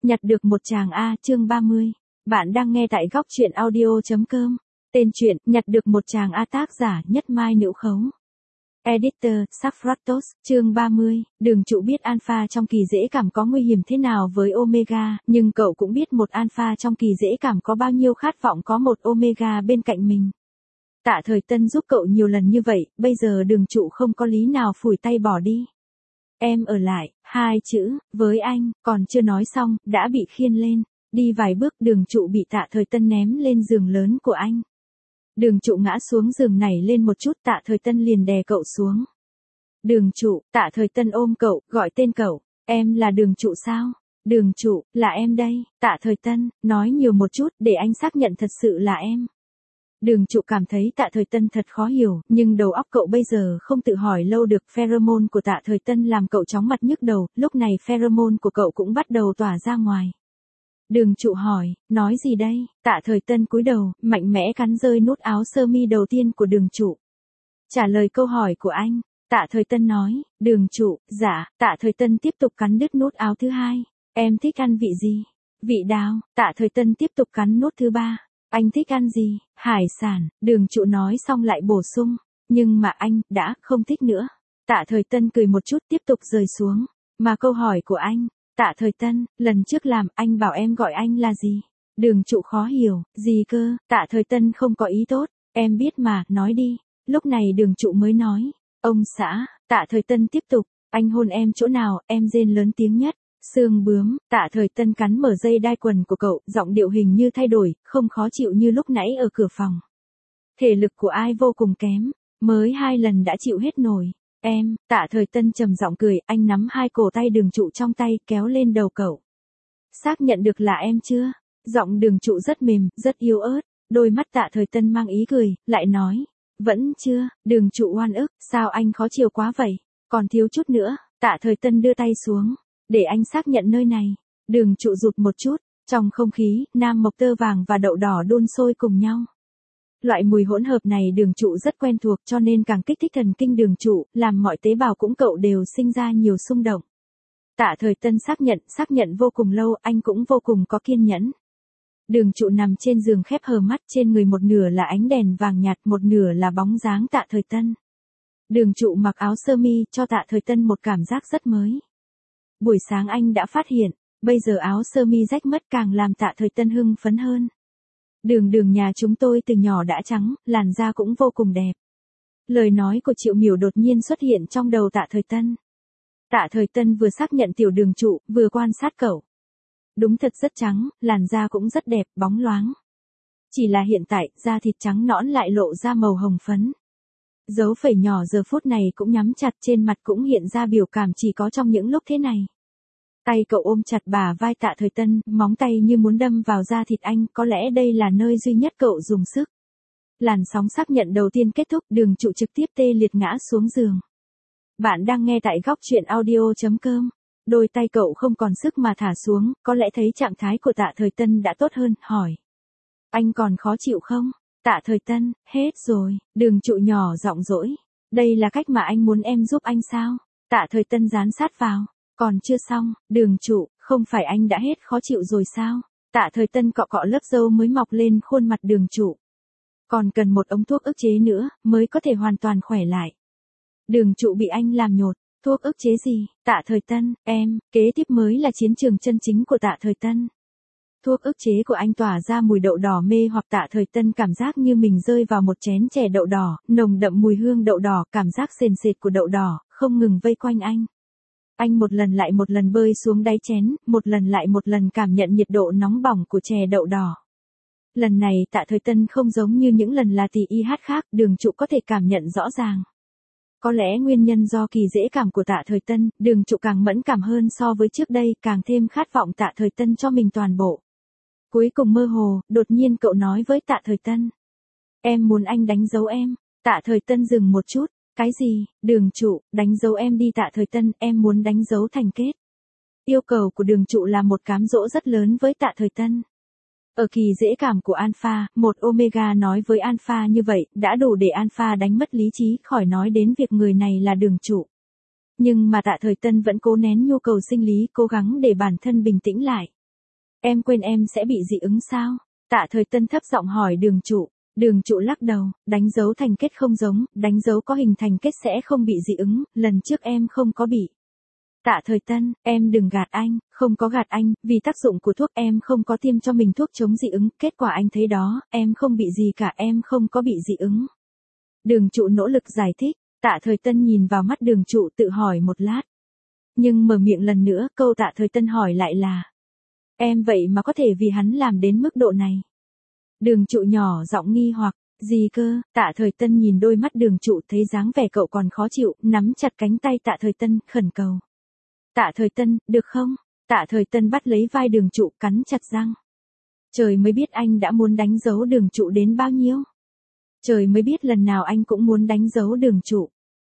Nhặt được một chàng A chương 30. Bạn đang nghe tại góc truyện audio.com. Tên truyện, Nhặt được một chàng A, tác giả Nhất Mai Nữ Khấu. Editor, Saphratos, chương 30. Đường trụ biết alpha trong kỳ dễ cảm có nguy hiểm thế nào với omega, nhưng cậu cũng biết một alpha trong kỳ dễ cảm có bao nhiêu khát vọng có một omega bên cạnh mình. Tạ Thời Tân giúp cậu nhiều lần như vậy, bây giờ đường trụ không có lý nào phủi tay bỏ đi. Em ở lại, hai chữ, với anh, còn chưa nói xong, đã bị khiêng lên. Đi vài bước đường trụ bị Tạ Thời Tân ném lên giường lớn của anh. Đường trụ ngã xuống giường này lên một chút, Tạ Thời Tân liền đè cậu xuống. Đường trụ, Tạ Thời Tân ôm cậu, gọi tên cậu. Em là đường trụ sao? Đường trụ, là em đây. Tạ Thời Tân, nói nhiều một chút để anh xác nhận thật sự là em. Đường trụ cảm thấy Tạ Thời Tân thật khó hiểu, nhưng đầu óc cậu bây giờ không tự hỏi lâu được. Pheromone của Tạ Thời Tân làm cậu chóng mặt nhức đầu, lúc này pheromone của cậu cũng bắt đầu tỏa ra ngoài. Đường trụ hỏi, nói gì đây? Tạ Thời Tân cúi đầu, mạnh mẽ cắn rơi nút áo sơ mi đầu tiên của đường trụ. Trả lời câu hỏi của anh, Tạ Thời Tân nói, đường trụ, dạ. Tạ Thời Tân tiếp tục cắn đứt nút áo thứ hai. Em thích ăn vị gì? Vị đào. Tạ Thời Tân tiếp tục cắn nút thứ ba. Anh thích ăn gì? Hải sản. Đường trụ nói xong lại bổ sung. Nhưng mà anh, đã, không thích nữa. Tạ Thời Tân cười một chút tiếp tục rời xuống. Mà câu hỏi của anh, Tạ Thời Tân, lần trước làm, anh bảo em gọi anh là gì? Đường trụ khó hiểu, gì cơ? Tạ Thời Tân không có ý tốt. Em biết mà, nói đi. Lúc này đường trụ mới nói. Ông xã. Tạ Thời Tân tiếp tục. Anh hôn em chỗ nào, em rên lớn tiếng nhất. Xương bướm. Tạ Thời Tân cắn mở dây đai quần của cậu, giọng điệu hình như thay đổi, không khó chịu như lúc nãy ở cửa phòng. Thể lực của ai vô cùng kém, mới 2 lần đã chịu hết nổi. Em. Tạ Thời Tân trầm giọng cười, anh nắm hai cổ tay đường trụ trong tay, kéo lên đầu cậu. Xác nhận được là em chưa? Giọng đường trụ rất mềm, rất yếu ớt, đôi mắt Tạ Thời Tân mang ý cười, lại nói. Vẫn chưa. Đường trụ oan ức, sao anh khó chịu quá vậy? Còn thiếu chút nữa. Tạ Thời Tân đưa tay xuống. Để anh xác nhận nơi này. Đường trụ rụt một chút. Trong không khí, nam mộc tơ vàng và đậu đỏ đun sôi cùng nhau. Loại mùi hỗn hợp này đường trụ rất quen thuộc cho nên càng kích thích thần kinh đường trụ, làm mọi tế bào cũng cậu đều sinh ra nhiều xung động. Tạ Thời Tân xác nhận vô cùng lâu, anh cũng vô cùng có kiên nhẫn. Đường trụ nằm trên giường khép hờ mắt, trên người một nửa là ánh đèn vàng nhạt, một nửa là bóng dáng Tạ Thời Tân. Đường trụ mặc áo sơ mi cho Tạ Thời Tân một cảm giác rất mới. Buổi sáng anh đã phát hiện, bây giờ áo sơ mi rách mất càng làm Tạ Thời Tân hưng phấn hơn. Đường nhà chúng tôi từ nhỏ đã trắng, làn da cũng vô cùng đẹp. Lời nói của Triệu Miểu đột nhiên xuất hiện trong đầu Tạ Thời Tân. Tạ Thời Tân vừa xác nhận tiểu đường trụ, vừa quan sát cậu. Đúng thật rất trắng, làn da cũng rất đẹp, bóng loáng. Chỉ là hiện tại, da thịt trắng nõn lại lộ ra màu hồng phấn. Dấu phẩy nhỏ giờ phút này cũng nhắm chặt, trên mặt cũng hiện ra biểu cảm chỉ có trong những lúc thế này. Tay cậu ôm chặt bả vai Tạ Thời Tân, móng tay như muốn đâm vào da thịt anh, có lẽ đây là nơi duy nhất cậu dùng sức. Làn sóng xác nhận đầu tiên kết thúc, đường trụ trực tiếp tê liệt ngã xuống giường. Bạn đang nghe tại góc truyện audio.com. Đôi tay cậu không còn sức mà thả xuống, có lẽ thấy trạng thái của Tạ Thời Tân đã tốt hơn, hỏi. Anh còn khó chịu không? Tạ Thời Tân, hết rồi. Đường trụ nhỏ giọng dỗi. Đây là cách mà anh muốn em giúp anh sao? Tạ Thời Tân dán sát vào. Còn chưa xong. Đường trụ, không phải anh đã hết khó chịu rồi sao? Tạ Thời Tân cọ cọ lớp râu mới mọc lên khuôn mặt đường trụ. Còn cần một ống thuốc ức chế nữa, mới có thể hoàn toàn khỏe lại. Đường trụ bị anh làm nhột. Thuốc ức chế gì? Tạ Thời Tân, em. Kế tiếp mới là chiến trường chân chính của Tạ Thời Tân. Thuốc ức chế của anh tỏa ra mùi đậu đỏ mê hoặc. Tạ Thời Tân cảm giác như mình rơi vào một chén chè đậu đỏ, nồng đậm mùi hương đậu đỏ, cảm giác sền sệt của đậu đỏ, không ngừng vây quanh anh. Anh một lần lại một lần bơi xuống đáy chén, một lần lại một lần cảm nhận nhiệt độ nóng bỏng của chè đậu đỏ. Lần này Tạ Thời Tân không giống như những lần là tỷ y hát khác, đường trụ có thể cảm nhận rõ ràng. Có lẽ nguyên nhân do kỳ dễ cảm của Tạ Thời Tân, đường trụ càng mẫn cảm hơn so với trước đây, càng thêm khát vọng Tạ Thời Tân cho mình toàn bộ. Cuối cùng mơ hồ, đột nhiên cậu nói với Tạ Thời Tân. Em muốn anh đánh dấu em. Tạ Thời Tân dừng một chút. Cái gì? Đường trụ, đánh dấu em đi Tạ Thời Tân, em muốn đánh dấu thành kết. Yêu cầu của đường trụ là một cám dỗ rất lớn với Tạ Thời Tân. Ở kỳ dễ cảm của alpha, một omega nói với alpha như vậy, đã đủ để alpha đánh mất lý trí, khỏi nói đến việc người này là đường trụ. Nhưng mà Tạ Thời Tân vẫn cố nén nhu cầu sinh lý, cố gắng để bản thân bình tĩnh lại. Em quên em sẽ bị dị ứng sao? Tạ Thời Tân thấp giọng hỏi Đường Trụ. Đường Trụ lắc đầu, đánh dấu thành kết không giống, đánh dấu có hình thành kết sẽ không bị dị ứng, lần trước em không có bị. Tạ Thời Tân, em đừng gạt anh, không có gạt anh, vì tác dụng của thuốc em không có tiêm cho mình thuốc chống dị ứng, kết quả anh thấy đó, em không bị gì cả, em không có bị dị ứng. Đường Trụ nỗ lực giải thích, Tạ Thời Tân nhìn vào mắt Đường Trụ tự hỏi một lát. Nhưng mở miệng lần nữa, câu Tạ Thời Tân hỏi lại là, em vậy mà có thể vì hắn làm đến mức độ này. Đường Trụ nhỏ giọng nghi hoặc, gì cơ? Tạ Thời Tân nhìn đôi mắt Đường Trụ thấy dáng vẻ cậu còn khó chịu, nắm chặt cánh tay Tạ Thời Tân, khẩn cầu. Tạ Thời Tân, được không? Tạ Thời Tân bắt lấy vai Đường Trụ, cắn chặt răng. Trời mới biết anh đã muốn đánh dấu Đường Trụ đến bao nhiêu. Trời mới biết lần nào anh cũng muốn đánh dấu Đường Trụ.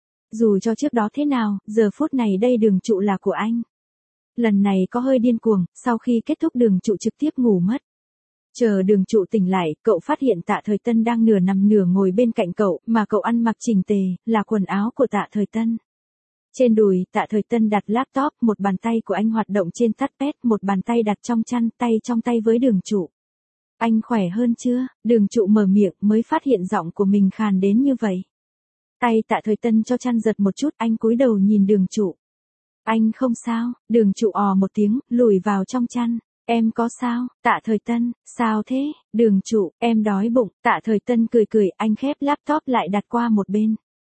Dù cho trước đó thế nào, giờ phút này đây Đường Trụ là của anh. Lần này có hơi điên cuồng, sau khi kết thúc Đường Trụ trực tiếp ngủ mất. Chờ Đường Trụ tỉnh lại, cậu phát hiện Tạ Thời Tân đang nửa nằm nửa ngồi bên cạnh cậu, mà cậu ăn mặc chỉnh tề, là quần áo của Tạ Thời Tân. Trên đùi, Tạ Thời Tân đặt laptop, một bàn tay của anh hoạt động trên touchpad, một bàn tay đặt trong chăn, tay trong tay với Đường Trụ. Anh khỏe hơn chưa? Đường Trụ mở miệng mới phát hiện giọng của mình khàn đến như vậy. Tay Tạ Thời Tân cho chăn giật một chút, anh cúi đầu nhìn Đường Trụ. Anh không sao, Đường Trụ ò một tiếng, lùi vào trong chăn. Em có sao? Tạ Thời Tân, sao thế? Đường Trụ, em đói bụng. Tạ Thời Tân cười cười, anh khép laptop lại đặt qua một bên.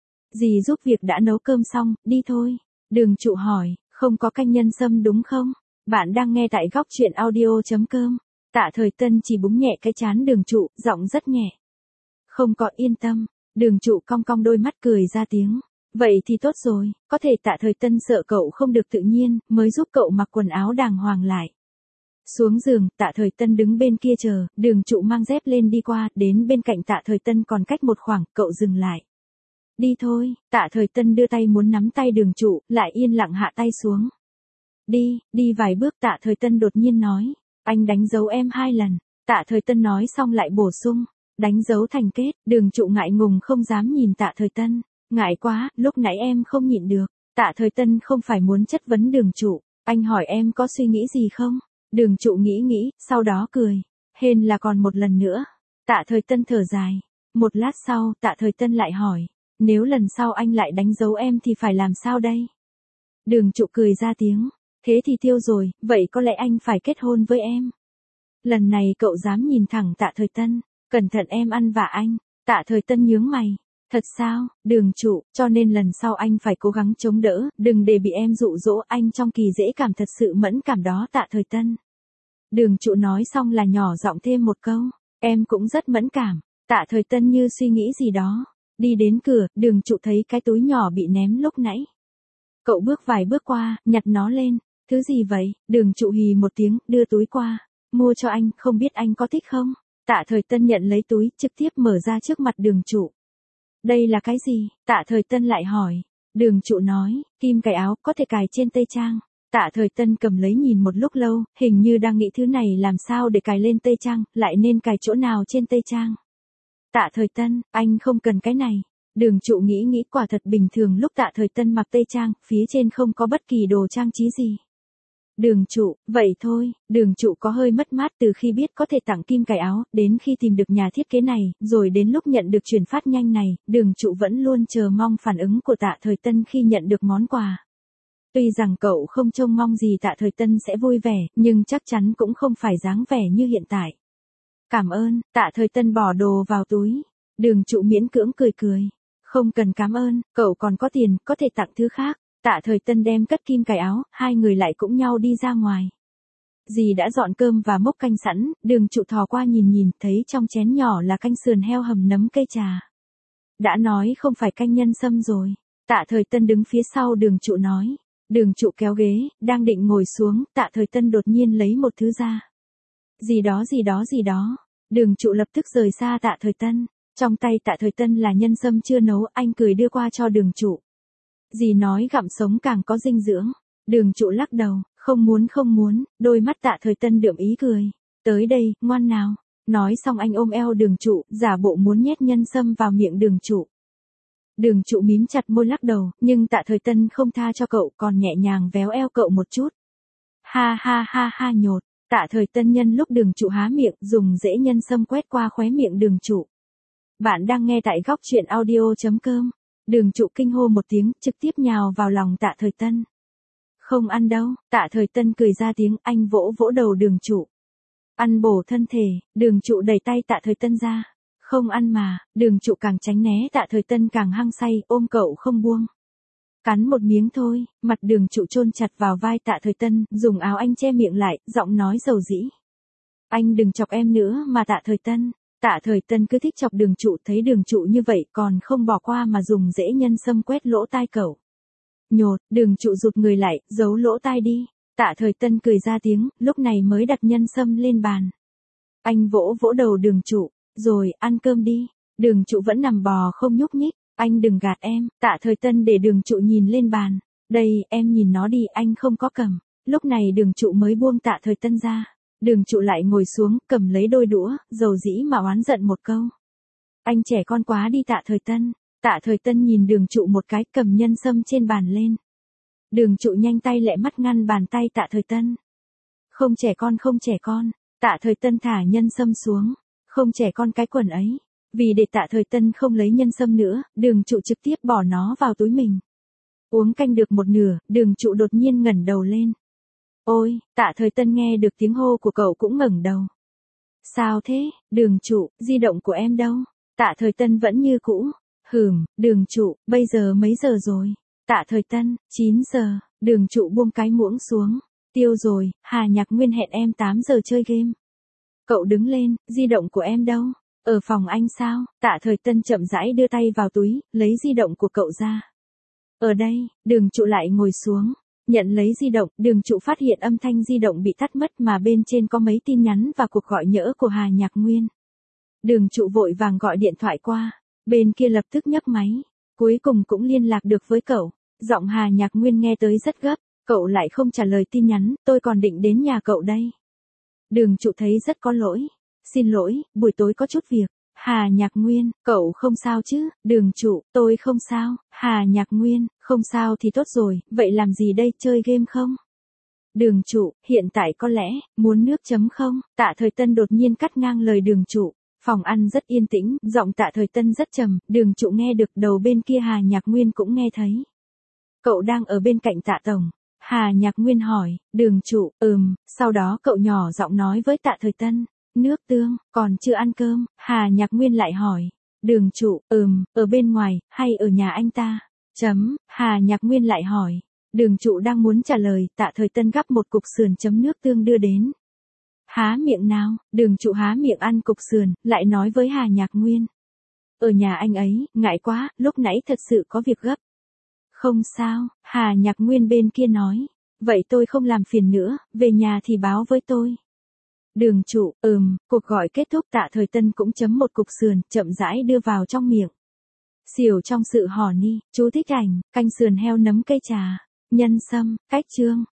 Dì giúp việc đã nấu cơm xong, đi thôi. Đường Trụ hỏi, không có canh nhân sâm đúng không? Bạn đang nghe tại góc truyện audio.com. Tạ Thời Tân chỉ búng nhẹ cái trán Đường Trụ, giọng rất nhẹ. Không có, yên tâm. Đường Trụ cong cong đôi mắt cười ra tiếng. Vậy thì tốt rồi, có thể Tạ Thời Tân sợ cậu không được tự nhiên, mới giúp cậu mặc quần áo đàng hoàng lại. Xuống giường, Tạ Thời Tân đứng bên kia chờ, Đường Trụ mang dép lên đi qua, đến bên cạnh Tạ Thời Tân còn cách một khoảng, cậu dừng lại. Đi thôi, Tạ Thời Tân đưa tay muốn nắm tay Đường Trụ, lại yên lặng hạ tay xuống. Đi vài bước Tạ Thời Tân đột nhiên nói, anh đánh dấu em 2 lần. Tạ Thời Tân nói xong lại bổ sung, đánh dấu thành kết. Đường Trụ ngại ngùng không dám nhìn Tạ Thời Tân, ngại quá, lúc nãy em không nhịn được. Tạ Thời Tân không phải muốn chất vấn Đường Trụ, anh hỏi em có suy nghĩ gì không? Đường Trụ nghĩ, sau đó cười, hên là còn một lần nữa. Tạ Thời Tân thở dài, một lát sau Tạ Thời Tân lại hỏi, nếu lần sau anh lại đánh dấu em thì phải làm sao đây? Đường Trụ cười ra tiếng, thế thì tiêu rồi, vậy có lẽ anh phải kết hôn với em. Lần này cậu dám nhìn thẳng Tạ Thời Tân, cẩn thận em ăn vạ anh. Tạ Thời Tân nhướng mày, thật sao? Đường Trụ, cho nên lần sau anh phải cố gắng chống đỡ, đừng để bị em dụ dỗ, anh trong kỳ dễ cảm thật sự mẫn cảm đó. Tạ Thời Tân. Đường Trụ nói xong là nhỏ giọng thêm một câu, em cũng rất mẫn cảm. Tạ Thời Tân như suy nghĩ gì đó, đi đến cửa, Đường Trụ thấy cái túi nhỏ bị ném lúc nãy. Cậu bước vài bước qua, nhặt nó lên, thứ gì vậy? Đường Trụ hì một tiếng, đưa túi qua, mua cho anh, không biết anh có thích không? Tạ Thời Tân nhận lấy túi, trực tiếp mở ra trước mặt Đường Trụ. Đây là cái gì? Tạ Thời Tân lại hỏi. Đường Trụ nói, kim cài áo, có thể cài trên tây trang. Tạ Thời Tân cầm lấy nhìn một lúc lâu, hình như đang nghĩ thứ này làm sao để cài lên tây trang, lại nên cài chỗ nào trên tây trang. Tạ Thời Tân, anh không cần cái này. Đường Trụ nghĩ quả thật bình thường lúc Tạ Thời Tân mặc tây trang, phía trên không có bất kỳ đồ trang trí gì. Đường Trụ, vậy thôi. Đường Trụ có hơi mất mát từ khi biết có thể tặng kim cài áo, đến khi tìm được nhà thiết kế này, rồi đến lúc nhận được chuyển phát nhanh này, Đường Trụ vẫn luôn chờ mong phản ứng của Tạ Thời Tân khi nhận được món quà. Tuy rằng cậu không trông mong gì Tạ Thời Tân sẽ vui vẻ, nhưng chắc chắn cũng không phải dáng vẻ như hiện tại. Cảm ơn. Tạ Thời Tân bỏ đồ vào túi. Đường Trụ miễn cưỡng cười. Không cần cảm ơn, cậu còn có tiền, có thể tặng thứ khác. Tạ Thời Tân đem cất kim cài áo, hai người lại cũng nhau đi ra ngoài. Dì đã dọn cơm và mốc canh sẵn, Đường Trụ thò qua nhìn, thấy trong chén nhỏ là canh sườn heo hầm nấm cây trà. Đã nói không phải canh nhân sâm rồi. Tạ Thời Tân đứng phía sau Đường Trụ nói. Đường Trụ kéo ghế, đang định ngồi xuống, Tạ Thời Tân đột nhiên lấy một thứ ra. Gì đó. Đường Trụ lập tức rời xa Tạ Thời Tân. Trong tay Tạ Thời Tân là nhân sâm chưa nấu, anh cười đưa qua cho Đường Trụ. Dì nói gặm sống càng có dinh dưỡng. Đường Trụ lắc đầu, không muốn, đôi mắt Tạ Thời Tân đượm ý cười. Tới đây, ngoan nào. Nói xong anh ôm eo Đường Trụ, giả bộ muốn nhét nhân sâm vào miệng Đường Trụ. Đường Trụ mím chặt môi lắc đầu, nhưng Tạ Thời Tân không tha cho cậu, còn nhẹ nhàng véo eo cậu một chút. Ha nhột. Tạ Thời Tân nhân lúc Đường Trụ há miệng, dùng rễ nhân sâm quét qua khóe miệng Đường Trụ. Bạn đang nghe tại góc truyện audio.com. Đường Trụ kinh hô một tiếng, trực tiếp nhào vào lòng Tạ Thời Tân. Không ăn đâu, Tạ Thời Tân cười ra tiếng, anh vỗ vỗ đầu Đường Trụ. Ăn bổ thân thể, Đường Trụ đẩy tay Tạ Thời Tân ra. Không ăn mà, Đường Trụ càng tránh né, Tạ Thời Tân càng hăng say, ôm cậu không buông. Cắn một miếng thôi, mặt Đường Trụ chôn chặt vào vai Tạ Thời Tân, dùng áo anh che miệng lại, giọng nói dầu dĩ. Anh đừng chọc em nữa mà Tạ Thời Tân. Tạ Thời Tân cứ thích chọc Đường Trụ, thấy Đường Trụ như vậy còn không bỏ qua mà dùng rễ nhân sâm quét lỗ tai cậu. Nhột, Đường Trụ rụt người lại, giấu lỗ tai đi. Tạ Thời Tân cười ra tiếng, lúc này mới đặt nhân sâm lên bàn. Anh vỗ vỗ đầu Đường Trụ, rồi ăn cơm đi. Đường Trụ vẫn nằm bò không nhúc nhích. Anh đừng gạt em. Tạ Thời Tân để Đường Trụ nhìn lên bàn. Đây, em nhìn nó đi, anh không có cầm. Lúc này Đường Trụ mới buông Tạ Thời Tân ra. Đường Trụ lại ngồi xuống, cầm lấy đôi đũa, dầu dĩ mà oán giận một câu. Anh trẻ con quá đi Tạ Thời Tân. Tạ Thời Tân nhìn Đường Trụ một cái, cầm nhân sâm trên bàn lên. Đường Trụ nhanh tay lẹ mắt ngăn bàn tay Tạ Thời Tân. Không trẻ con, không trẻ con. Tạ Thời Tân thả nhân sâm xuống. Không trẻ con cái quần ấy. Vì để Tạ Thời Tân không lấy nhân sâm nữa, Đường Trụ trực tiếp bỏ nó vào túi mình. Uống canh được một nửa, Đường Trụ đột nhiên ngẩng đầu lên. Ôi, Tạ Thời Tân nghe được tiếng hô của cậu cũng ngẩng đầu. Sao thế, Đường Trụ, di động của em đâu? Tạ Thời Tân vẫn như cũ. Đường Trụ, bây giờ mấy giờ rồi? Tạ Thời Tân, 9 giờ, Đường Trụ buông cái muỗng xuống. Tiêu rồi, Hà Nhạc Nguyên hẹn em 8 giờ chơi game. Cậu đứng lên, di động của em đâu? Ở phòng anh sao? Tạ Thời Tân chậm rãi đưa tay vào túi, lấy di động của cậu ra. Ở đây, Đường Trụ lại ngồi xuống. Nhận lấy di động, Đường Trụ phát hiện âm thanh di động bị tắt mất mà bên trên có mấy tin nhắn và cuộc gọi nhỡ của Hà Nhạc Nguyên. Đường Trụ vội vàng gọi điện thoại qua. Bên kia lập tức nhấc máy. Cuối cùng cũng liên lạc được với cậu. Giọng Hà Nhạc Nguyên nghe tới rất gấp. Cậu lại không trả lời tin nhắn, tôi còn định đến nhà cậu đây. Đường Trụ thấy rất có lỗi. Xin lỗi, buổi tối có chút việc. Hà Nhạc Nguyên, cậu không sao chứ? Đường Trụ, tôi không sao. Hà Nhạc Nguyên, không sao thì tốt rồi, vậy làm gì đây, chơi game không? Đường Trụ, hiện tại có lẽ, muốn nước chấm không? Tạ Thời Tân đột nhiên cắt ngang lời Đường Trụ. Phòng ăn rất yên tĩnh, giọng Tạ Thời Tân rất trầm, Đường Trụ nghe được, đầu bên kia Hà Nhạc Nguyên cũng nghe thấy. Cậu đang ở bên cạnh Tạ Tổng. Hà Nhạc Nguyên hỏi, Đường Trụ, sau đó cậu nhỏ giọng nói với Tạ Thời Tân. Nước tương, còn chưa ăn cơm, Hà Nhạc Nguyên lại hỏi. Đường Trụ, ở bên ngoài, hay ở nhà anh ta? Hà Nhạc Nguyên lại hỏi. Đường Trụ đang muốn trả lời, Tạ Thời Tân gắp một cục sườn chấm nước tương đưa đến. Há miệng nào, Đường Trụ há miệng ăn cục sườn, lại nói với Hà Nhạc Nguyên. Ở nhà anh ấy, ngại quá, lúc nãy thật sự có việc gấp. Không sao, Hà Nhạc Nguyên bên kia nói. Vậy tôi không làm phiền nữa, về nhà thì báo với tôi. Đường Trụ, cuộc gọi kết thúc, Tạ Thời Tân cũng chấm một cục sườn, chậm rãi đưa vào trong miệng. Xỉu trong sự hò ni, chú thích ảnh, canh sườn heo nấm cây trà, nhân sâm, cách chương.